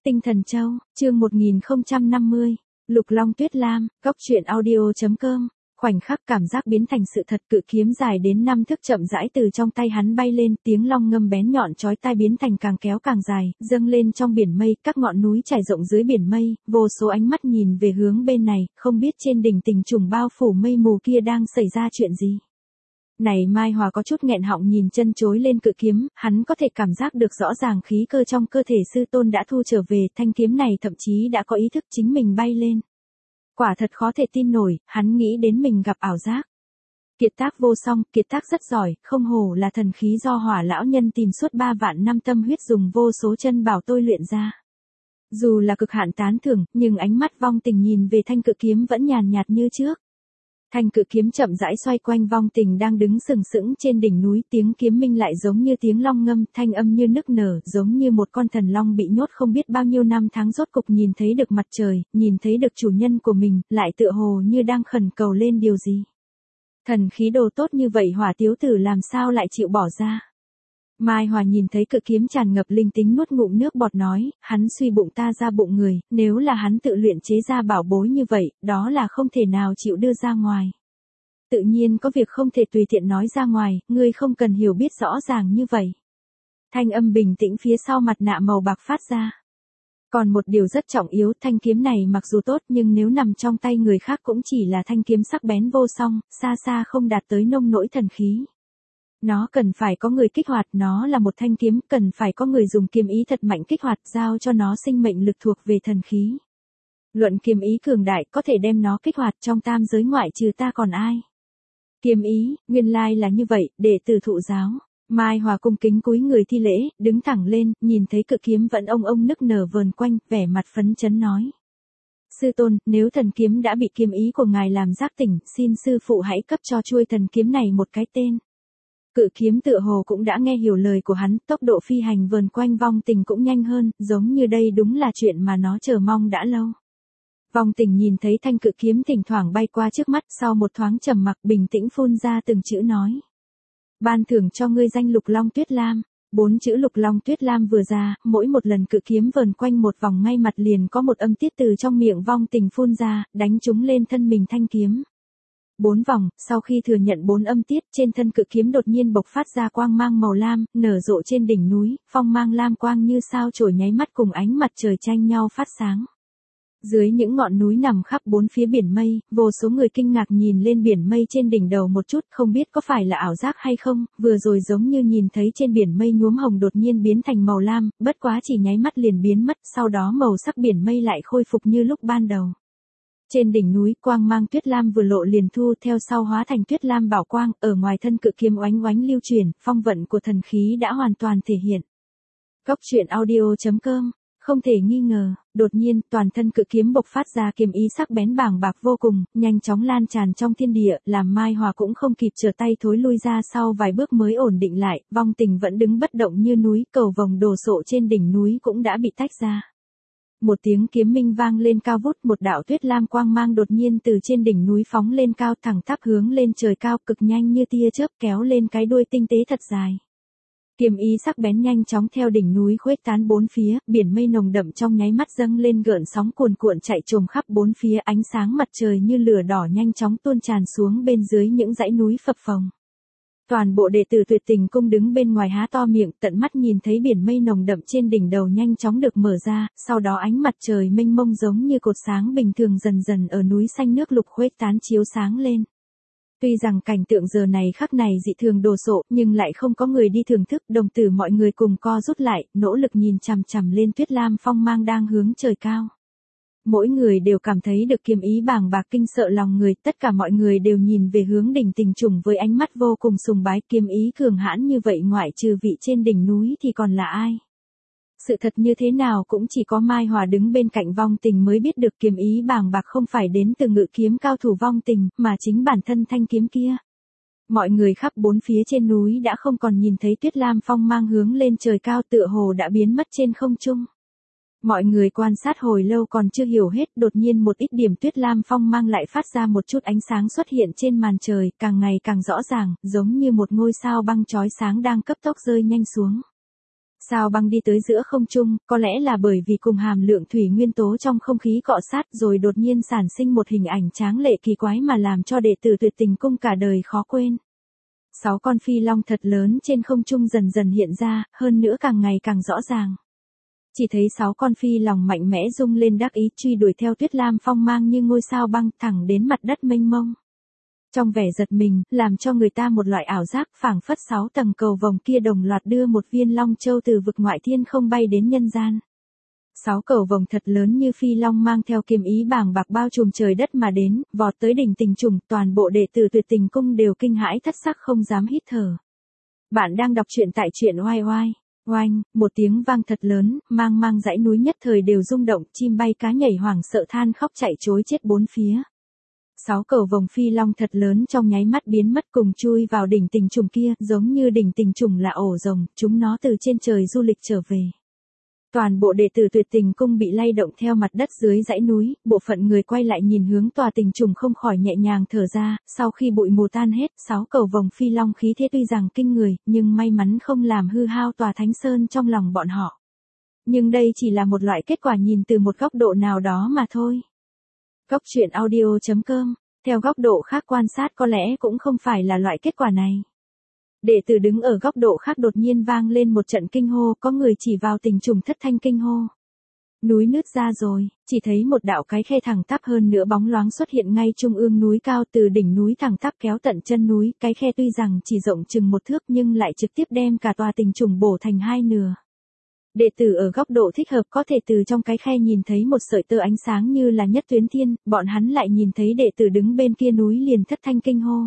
Tinh Thần Châu, chương 1050, Lục Long Tuyết Lam, Cốc truyện audio.com. Khoảnh khắc cảm giác biến thành sự thật, cự kiếm dài đến 5 thước chậm rãi từ trong tay hắn bay lên, tiếng long ngâm bén nhọn chói tai biến thành càng kéo càng dài, dâng lên trong biển mây, các ngọn núi trải rộng dưới biển mây, vô số ánh mắt nhìn về hướng bên này, không biết trên đỉnh tình trùng bao phủ mây mù kia đang xảy ra chuyện gì. Này Mai Hòa có chút nghẹn họng nhìn chân chối lên cự kiếm, hắn có thể cảm giác được rõ ràng khí cơ trong cơ thể sư tôn đã thu trở về, thanh kiếm này thậm chí đã có ý thức chính mình bay lên. Quả thật khó thể tin nổi, hắn nghĩ đến mình gặp ảo giác. Kiệt tác vô song, kiệt tác rất giỏi, không hổ là thần khí do Hỏa lão nhân tìm suốt 3 vạn năm tâm huyết dùng vô số chân bảo tôi luyện ra. Dù là cực hạn tán thưởng, nhưng ánh mắt Vong Tình nhìn về thanh cự kiếm vẫn nhàn nhạt như trước. Thanh cự kiếm chậm rãi xoay quanh Vong Tình đang đứng sừng sững trên đỉnh núi, tiếng kiếm minh lại giống như tiếng long ngâm, thanh âm như nức nở, giống như một con thần long bị nhốt không biết bao nhiêu năm tháng rốt cục nhìn thấy được mặt trời, nhìn thấy được chủ nhân của mình, lại tựa hồ như đang khẩn cầu lên điều gì. Thần khí đồ tốt như vậy Hỏa tiểu tử làm sao lại chịu bỏ ra. Mai Hòa nhìn thấy cự kiếm tràn ngập linh tính nuốt ngụm nước bọt nói, hắn suy bụng ta ra bụng người, nếu là hắn tự luyện chế ra bảo bối như vậy, đó là không thể nào chịu đưa ra ngoài. Tự nhiên có việc không thể tùy tiện nói ra ngoài, ngươi không cần hiểu biết rõ ràng như vậy. Thanh âm bình tĩnh phía sau mặt nạ màu bạc phát ra. Còn một điều rất trọng yếu, thanh kiếm này mặc dù tốt nhưng nếu nằm trong tay người khác cũng chỉ là thanh kiếm sắc bén vô song, xa xa không đạt tới nông nỗi thần khí. Nó cần phải có người kích hoạt, nó là một thanh kiếm, cần phải có người dùng kiếm ý thật mạnh kích hoạt, giao cho nó sinh mệnh lực thuộc về thần khí. Luận kiếm ý cường đại có thể đem nó kích hoạt trong tam giới ngoại trừ ta còn ai. Kiếm ý, nguyên lai là như vậy, đệ tử thụ giáo. Mai Hòa cung kính cúi người thi lễ, đứng thẳng lên, nhìn thấy cự kiếm vẫn ông nức nở vờn quanh, vẻ mặt phấn chấn nói. Sư tôn, nếu thần kiếm đã bị kiếm ý của ngài làm giác tỉnh, xin sư phụ hãy cấp cho chuôi thần kiếm này một cái tên. Cự kiếm tựa hồ cũng đã nghe hiểu lời của hắn, tốc độ phi hành vờn quanh Vong Tình cũng nhanh hơn, giống như đây đúng là chuyện mà nó chờ mong đã lâu. Vong Tình nhìn thấy thanh cự kiếm thỉnh thoảng bay qua trước mắt, sau một thoáng trầm mặc bình tĩnh phun ra từng chữ nói. Ban thưởng cho ngươi danh Lục Long Tuyết Lam. 4 chữ Lục Long Tuyết Lam vừa ra, mỗi một lần cự kiếm vờn quanh một vòng ngay mặt liền có một âm tiết từ trong miệng Vong Tình phun ra, đánh trúng lên thân mình thanh kiếm. 4 vòng, sau khi thừa nhận 4 âm tiết, trên thân cự kiếm đột nhiên bộc phát ra quang mang màu lam, nở rộ trên đỉnh núi, phong mang lam quang như sao chổi nháy mắt cùng ánh mặt trời tranh nhau phát sáng. Dưới những ngọn núi nằm khắp bốn phía biển mây, vô số người kinh ngạc nhìn lên biển mây trên đỉnh đầu một chút, không biết có phải là ảo giác hay không, vừa rồi giống như nhìn thấy trên biển mây nhuốm hồng đột nhiên biến thành màu lam, bất quá chỉ nháy mắt liền biến mất, sau đó màu sắc biển mây lại khôi phục như lúc ban đầu. Trên đỉnh núi, quang mang tuyết lam vừa lộ liền thu theo sau hóa thành tuyết lam bảo quang, ở ngoài thân cự kiếm oánh oánh lưu chuyển, phong vận của thần khí đã hoàn toàn thể hiện. Cốc truyện audio.com. Không thể nghi ngờ, đột nhiên, toàn thân cự kiếm bộc phát ra kiếm ý sắc bén bàng bạc vô cùng, nhanh chóng lan tràn trong thiên địa, làm Mai Hòa cũng không kịp trở tay thối lui ra sau vài bước mới ổn định lại, Vong Tình vẫn đứng bất động như núi, cầu vồng đồ sộ trên đỉnh núi cũng đã bị tách ra. Một tiếng kiếm minh vang lên cao vút, một đạo tuyết lam quang mang đột nhiên từ trên đỉnh núi phóng lên cao thẳng tắp hướng lên trời cao, cực nhanh như tia chớp kéo lên cái đuôi tinh tế thật dài. Kiếm ý sắc bén nhanh chóng theo đỉnh núi khuếch tán bốn phía, biển mây nồng đậm trong nháy mắt dâng lên gợn sóng cuồn cuộn chạy trồm khắp bốn phía, ánh sáng mặt trời như lửa đỏ nhanh chóng tuôn tràn xuống bên dưới những dãy núi phập phồng. Toàn bộ đệ tử Tuyệt Tình Cung đứng bên ngoài há to miệng, tận mắt nhìn thấy biển mây nồng đậm trên đỉnh đầu nhanh chóng được mở ra, sau đó ánh mặt trời mênh mông giống như cột sáng bình thường dần dần ở núi xanh nước lục khuếch tán chiếu sáng lên. Tuy rằng cảnh tượng giờ này khắc này dị thường đồ sộ, nhưng lại không có người đi thưởng thức, đồng tử mọi người cùng co rút lại, nỗ lực nhìn chằm chằm lên tuyết lam phong mang đang hướng trời cao. Mỗi người đều cảm thấy được kiếm ý bàng bạc kinh sợ lòng người, tất cả mọi người đều nhìn về hướng đỉnh tình trùng với ánh mắt vô cùng sùng bái, kiếm ý cường hãn như vậy ngoại trừ vị trên đỉnh núi thì còn là ai? Sự thật như thế nào cũng chỉ có Mai Hòa đứng bên cạnh Vong Tình mới biết được kiếm ý bàng bạc không phải đến từ ngự kiếm cao thủ Vong Tình, mà chính bản thân thanh kiếm kia. Mọi người khắp bốn phía trên núi đã không còn nhìn thấy tuyết lam phong mang hướng lên trời cao tựa hồ đã biến mất trên không trung. Mọi người quan sát hồi lâu còn chưa hiểu hết, đột nhiên một ít điểm tuyết lam phong mang lại phát ra một chút ánh sáng xuất hiện trên màn trời, càng ngày càng rõ ràng, giống như một ngôi sao băng chói sáng đang cấp tốc rơi nhanh xuống. Sao Băng đi tới giữa không trung, có lẽ là bởi vì cùng hàm lượng thủy nguyên tố trong không khí cọ sát rồi đột nhiên sản sinh một hình ảnh tráng lệ kỳ quái mà làm cho đệ tử Tuyệt Tình Cung cả đời khó quên. 6 con phi long thật lớn trên không trung dần dần hiện ra, hơn nữa càng ngày càng rõ ràng. Chỉ thấy 6 con phi long mạnh mẽ rung lên đắc ý truy đuổi theo Tuyết Lam phong mang như ngôi sao băng thẳng đến mặt đất mênh mông. Trong vẻ giật mình, làm cho người ta một loại ảo giác phảng phất 6 tầng cầu vồng kia đồng loạt đưa một viên long châu từ vực ngoại thiên không bay đến nhân gian. 6 cầu vồng thật lớn như phi long mang theo kiếm ý bàng bạc bao trùm trời đất mà đến, vọt tới đỉnh Tình Trùng, toàn bộ đệ tử Tuyệt Tình Cung đều kinh hãi thất sắc không dám hít thở. Bạn đang đọc truyện tại truyện oai oai. Oanh, một tiếng vang thật lớn, mang dãy núi nhất thời đều rung động, chim bay cá nhảy hoảng sợ than khóc chạy trối chết bốn phía. 6 cầu vồng phi long thật lớn trong nháy mắt biến mất cùng chui vào đỉnh Tình Trùng kia, giống như đỉnh Tình Trùng là ổ rồng, chúng nó từ trên trời du lịch trở về. Toàn bộ đệ tử Tuyệt Tình Cung bị lay động theo mặt đất dưới dãy núi, bộ phận người quay lại nhìn hướng tòa Tình Trùng không khỏi nhẹ nhàng thở ra, sau khi bụi mù tan hết, 6 cầu vồng phi long khí thế tuy rằng kinh người, nhưng may mắn không làm hư hao tòa Thánh Sơn trong lòng bọn họ. Nhưng đây chỉ là một loại kết quả nhìn từ một góc độ nào đó mà thôi. Góc truyện audio.com, theo góc độ khác quan sát có lẽ cũng không phải là loại kết quả này. Đệ tử đứng ở góc độ khác đột nhiên vang lên một trận kinh hô, có người chỉ vào Tình Trùng thất thanh kinh hô. Núi nứt ra rồi, chỉ thấy một đạo cái khe thẳng tắp hơn nữa bóng loáng xuất hiện ngay trung ương núi cao từ đỉnh núi thẳng tắp kéo tận chân núi, cái khe tuy rằng chỉ rộng chừng 1 thước nhưng lại trực tiếp đem cả tòa Tình Trùng bổ thành 2 nửa. Đệ tử ở góc độ thích hợp có thể từ trong cái khe nhìn thấy một sợi tơ ánh sáng như là nhất tuyến thiên, bọn hắn lại nhìn thấy đệ tử đứng bên kia núi liền thất thanh kinh hô.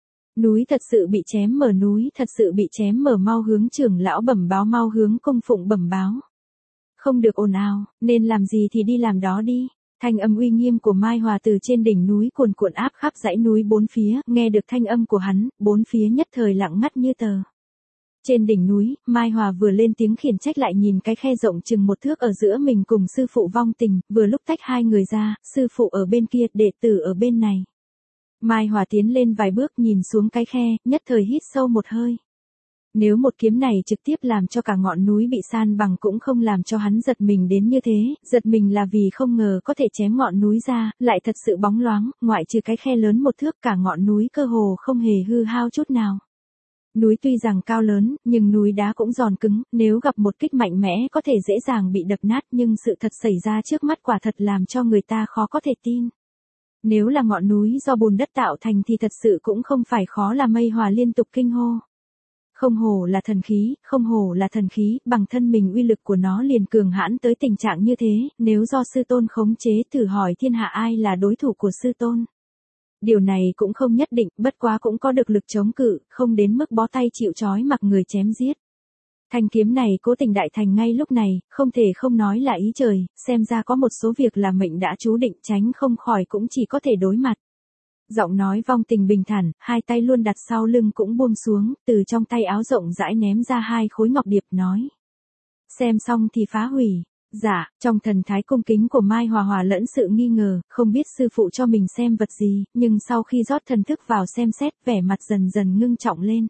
Núi thật sự bị chém mở, núi thật sự bị chém mở, mau hướng trưởng lão bẩm báo, mau hướng cung phụng bẩm báo. Không được ồn ào, nên làm gì thì đi làm đó đi. Thanh âm uy nghiêm của Mai Hòa từ trên đỉnh núi cuồn cuộn áp khắp dãy núi bốn phía, nghe được thanh âm của hắn, bốn phía nhất thời lặng ngắt như tờ. Trên đỉnh núi, Mai Hòa vừa lên tiếng khiển trách lại nhìn cái khe rộng chừng 1 thước ở giữa mình cùng sư phụ Vong Tình, vừa lúc tách hai người ra, sư phụ ở bên kia, đệ tử ở bên này. Mai Hòa tiến lên vài bước nhìn xuống cái khe, nhất thời hít sâu một hơi. Nếu một kiếm này trực tiếp làm cho cả ngọn núi bị san bằng cũng không làm cho hắn giật mình đến như thế, giật mình là vì không ngờ có thể chém ngọn núi ra, lại thật sự bóng loáng, ngoại trừ cái khe lớn 1 thước cả ngọn núi cơ hồ không hề hư hao chút nào. Núi tuy rằng cao lớn, nhưng núi đá cũng giòn cứng, nếu gặp một kích mạnh mẽ có thể dễ dàng bị đập nát, nhưng sự thật xảy ra trước mắt quả thật làm cho người ta khó có thể tin. Nếu là ngọn núi do bùn đất tạo thành thì thật sự cũng không phải khó là Mây Hòa liên tục kinh hô. Không hổ là thần khí, không hổ là thần khí, bằng thân mình uy lực của nó liền cường hãn tới tình trạng như thế, nếu do sư tôn khống chế thử hỏi thiên hạ ai là đối thủ của sư tôn. Điều này cũng không nhất định, bất quá cũng có được lực chống cự, không đến mức bó tay chịu trói mặc người chém giết. Thanh kiếm này cố tình đại thành ngay lúc này, không thể không nói là ý trời, xem ra có một số việc là mệnh đã chú định, tránh không khỏi cũng chỉ có thể đối mặt. Giọng nói Vong Tình bình thản, hai tay luôn đặt sau lưng cũng buông xuống, từ trong tay áo rộng rãi ném ra 2 khối ngọc điệp nói. Xem xong thì phá hủy. Dạ, trong thần thái cung kính của Mai Hòa hòa lẫn sự nghi ngờ, không biết sư phụ cho mình xem vật gì, nhưng sau khi rót thần thức vào xem xét, vẻ mặt dần dần ngưng trọng lên.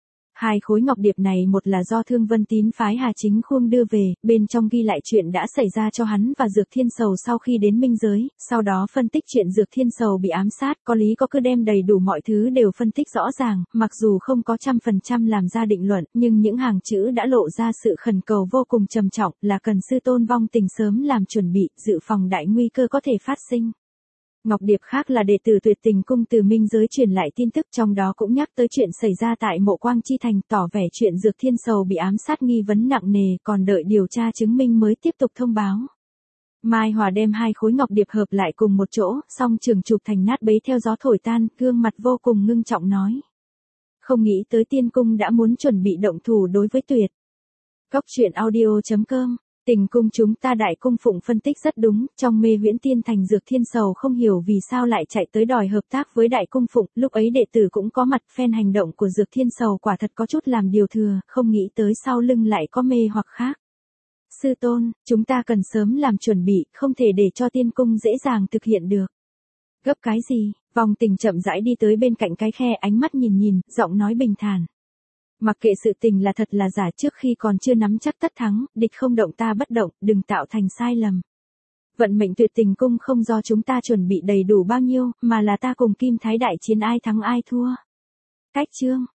2 khối ngọc điệp này một là do Thương Vân Tín phái Hà Chính Khuông đưa về, bên trong ghi lại chuyện đã xảy ra cho hắn và Dược Thiên Sầu sau khi đến minh giới, sau đó phân tích chuyện Dược Thiên Sầu bị ám sát, có lý có cứ đem đầy đủ mọi thứ đều phân tích rõ ràng, mặc dù không có 100% làm ra định luận, nhưng những hàng chữ đã lộ ra sự khẩn cầu vô cùng trầm trọng, là cần sư tôn Vong Tình sớm làm chuẩn bị, dự phòng đại nguy cơ có thể phát sinh. Ngọc điệp khác là đệ tử Tuyệt Tình Cung từ minh giới truyền lại tin tức, trong đó cũng nhắc tới chuyện xảy ra tại Mộ Quang Chi Thành, tỏ vẻ chuyện Dược Thiên Sầu bị ám sát nghi vấn nặng nề, còn đợi điều tra chứng minh mới tiếp tục thông báo. Mai Hòa đem 2 khối ngọc điệp hợp lại cùng một chỗ, song trường chụp thành nát bấy theo gió thổi tan, gương mặt vô cùng ngưng trọng nói. Không nghĩ tới Tiên Cung đã muốn chuẩn bị động thủ đối với Tuyệt. Góc truyện audio.com, Tình Cung chúng ta đại cung phụng phân tích rất đúng, trong Mê Huyễn Tiên Thành Dược Thiên Sầu không hiểu vì sao lại chạy tới đòi hợp tác với đại cung phụng, lúc ấy đệ tử cũng có mặt, phen hành động của Dược Thiên Sầu quả thật có chút làm điều thừa, không nghĩ tới sau lưng lại có mê hoặc khác. Sư tôn, chúng ta cần sớm làm chuẩn bị, không thể để cho Tiên Cung dễ dàng thực hiện được. Gấp cái gì? Vong Tình chậm rãi đi tới bên cạnh cái khe, ánh mắt nhìn, giọng nói bình thản. Mặc kệ sự tình là thật là giả, trước khi còn chưa nắm chắc tất thắng, địch không động ta bất động, đừng tạo thành sai lầm. Vận mệnh tuyệt tình cung không do chúng ta chuẩn bị đầy đủ bao nhiêu, mà là ta cùng Kim Thái đại chiến ai thắng ai thua. Cách chương